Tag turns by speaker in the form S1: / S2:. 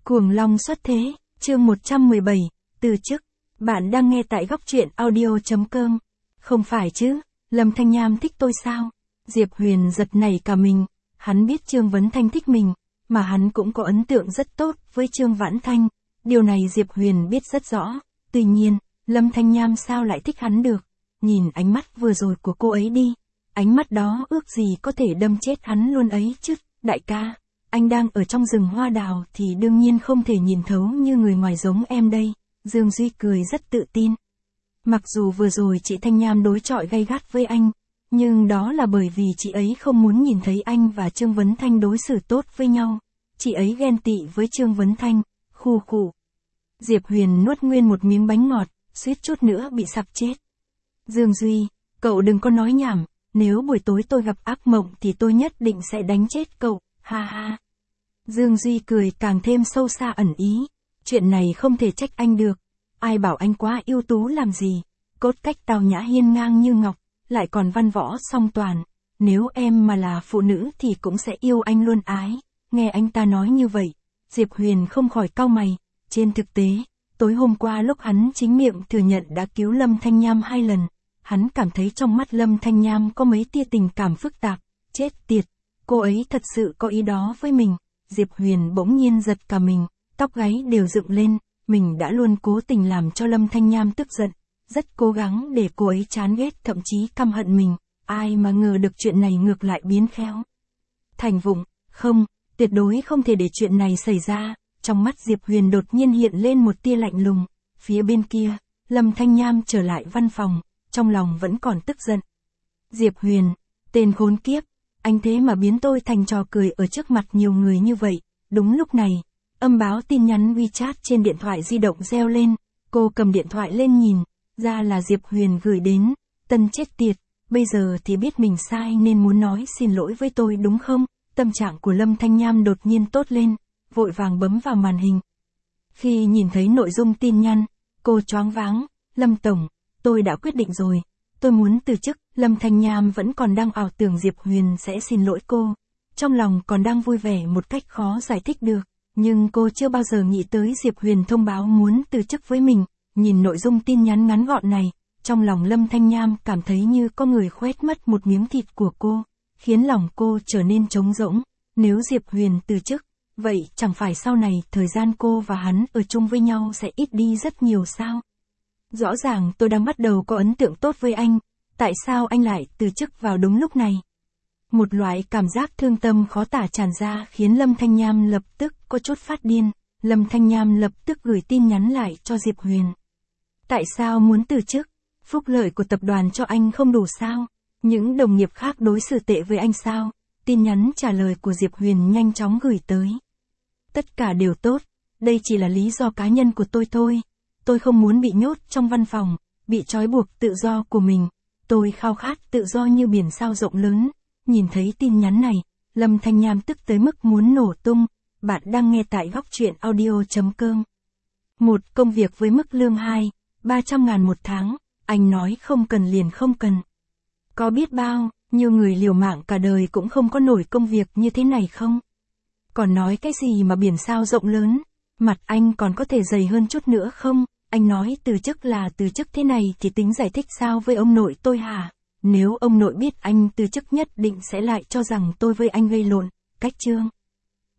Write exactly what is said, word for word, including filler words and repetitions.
S1: Cuồng long xuất thế, chương một trăm mười bảy, từ chức. Bạn đang nghe tại góc truyện audio.com. Không phải chứ, Lâm Thanh Nham thích tôi sao? Diệp Huyền giật nảy cả mình, hắn biết Trương Vấn Thanh thích mình, mà hắn cũng có ấn tượng rất tốt với Trương Vãn Thanh, điều này Diệp Huyền biết rất rõ. Tuy nhiên, Lâm Thanh Nham sao lại thích hắn được? Nhìn ánh mắt vừa rồi của cô ấy đi, ánh mắt đó ước gì có thể đâm chết hắn luôn ấy chứ. Đại ca, anh đang ở trong rừng hoa đào thì đương nhiên không thể nhìn thấu như người ngoài giống em đây. Dương Duy cười rất tự tin. Mặc dù vừa rồi chị Thanh Nham đối chọi gay gắt với anh, nhưng đó là bởi vì chị ấy không muốn nhìn thấy anh và Trương Vấn Thanh đối xử tốt với nhau. Chị ấy ghen tị với Trương Vấn Thanh, khu khụ. Diệp Huyền nuốt nguyên một miếng bánh ngọt, suýt chút nữa bị sặc chết. Dương Duy, cậu đừng có nói nhảm, nếu buổi tối tôi gặp ác mộng thì tôi nhất định sẽ đánh chết cậu, ha ha. Dương Duy cười càng thêm sâu xa ẩn ý, chuyện này không thể trách anh được, ai bảo anh quá ưu tú làm gì, cốt cách tao nhã hiên ngang như ngọc, lại còn văn võ song toàn, nếu em mà là phụ nữ thì cũng sẽ yêu anh luôn ái. Nghe anh ta nói như vậy, Diệp Huyền không khỏi cau mày, trên thực tế, tối hôm qua lúc hắn chính miệng thừa nhận đã cứu Lâm Thanh Nham hai lần, hắn cảm thấy trong mắt Lâm Thanh Nham có mấy tia tình cảm phức tạp, chết tiệt, cô ấy thật sự có ý đó với mình. Diệp Huyền bỗng nhiên giật cả mình, tóc gáy đều dựng lên, mình đã luôn cố tình làm cho Lâm Thanh Nham tức giận, rất cố gắng để cô ấy chán ghét thậm chí căm hận mình, ai mà ngờ được chuyện này ngược lại biến khéo thành vụng, không, tuyệt đối không thể để chuyện này xảy ra. Trong mắt Diệp Huyền đột nhiên hiện lên một tia lạnh lùng, phía bên kia, Lâm Thanh Nham trở lại văn phòng, trong lòng vẫn còn tức giận. Diệp Huyền, tên khốn kiếp, anh thế mà biến tôi thành trò cười ở trước mặt nhiều người như vậy. Đúng lúc này, âm báo tin nhắn WeChat trên điện thoại di động reo lên, cô cầm điện thoại lên nhìn, ra là Diệp Huyền gửi đến, Tân chết tiệt, bây giờ thì biết mình sai nên muốn nói xin lỗi với tôi đúng không? Tâm trạng của Lâm Thanh Nham đột nhiên tốt lên, vội vàng bấm vào màn hình. Khi nhìn thấy nội dung tin nhắn, cô choáng váng, Lâm Tổng, tôi đã quyết định rồi, tôi muốn từ chức. Lâm Thanh Nham vẫn còn đang ảo tưởng Diệp Huyền sẽ xin lỗi cô, trong lòng còn đang vui vẻ một cách khó giải thích được, nhưng cô chưa bao giờ nghĩ tới Diệp Huyền thông báo muốn từ chức với mình. Nhìn nội dung tin nhắn ngắn gọn này, trong lòng Lâm Thanh Nham cảm thấy như có người khoét mất một miếng thịt của cô, khiến lòng cô trở nên trống rỗng. Nếu Diệp Huyền từ chức, vậy chẳng phải sau này thời gian cô và hắn ở chung với nhau sẽ ít đi rất nhiều sao? Rõ ràng tôi đang bắt đầu có ấn tượng tốt với anh, tại sao anh lại từ chức vào đúng lúc này? Một loại cảm giác thương tâm khó tả tràn ra khiến Lâm Thanh Nham lập tức có chút phát điên. Lâm Thanh Nham lập tức gửi tin nhắn lại cho Diệp Huyền. Tại sao muốn từ chức? Phúc lợi của tập đoàn cho anh không đủ sao? Những đồng nghiệp khác đối xử tệ với anh sao? Tin nhắn trả lời của Diệp Huyền nhanh chóng gửi tới. Tất cả đều tốt, đây chỉ là lý do cá nhân của tôi thôi. Tôi không muốn bị nhốt trong văn phòng, bị trói buộc tự do của mình. Tôi khao khát tự do như biển sao rộng lớn. Nhìn thấy tin nhắn này, Lâm Thanh Nham tức tới mức muốn nổ tung. Bạn đang nghe tại góc truyện audio.com. Một công việc với mức lương hai, ba trăm ngàn một tháng, anh nói không cần liền không cần. Có biết bao nhiêu người liều mạng cả đời cũng không có nổi công việc như thế này không? Còn nói cái gì mà biển sao rộng lớn, mặt anh còn có thể dày hơn chút nữa không? Anh nói từ chức là từ chức thế này thì tính giải thích sao với ông nội tôi hả? Nếu ông nội biết anh từ chức nhất định sẽ lại cho rằng tôi với anh gây lộn. Cách chương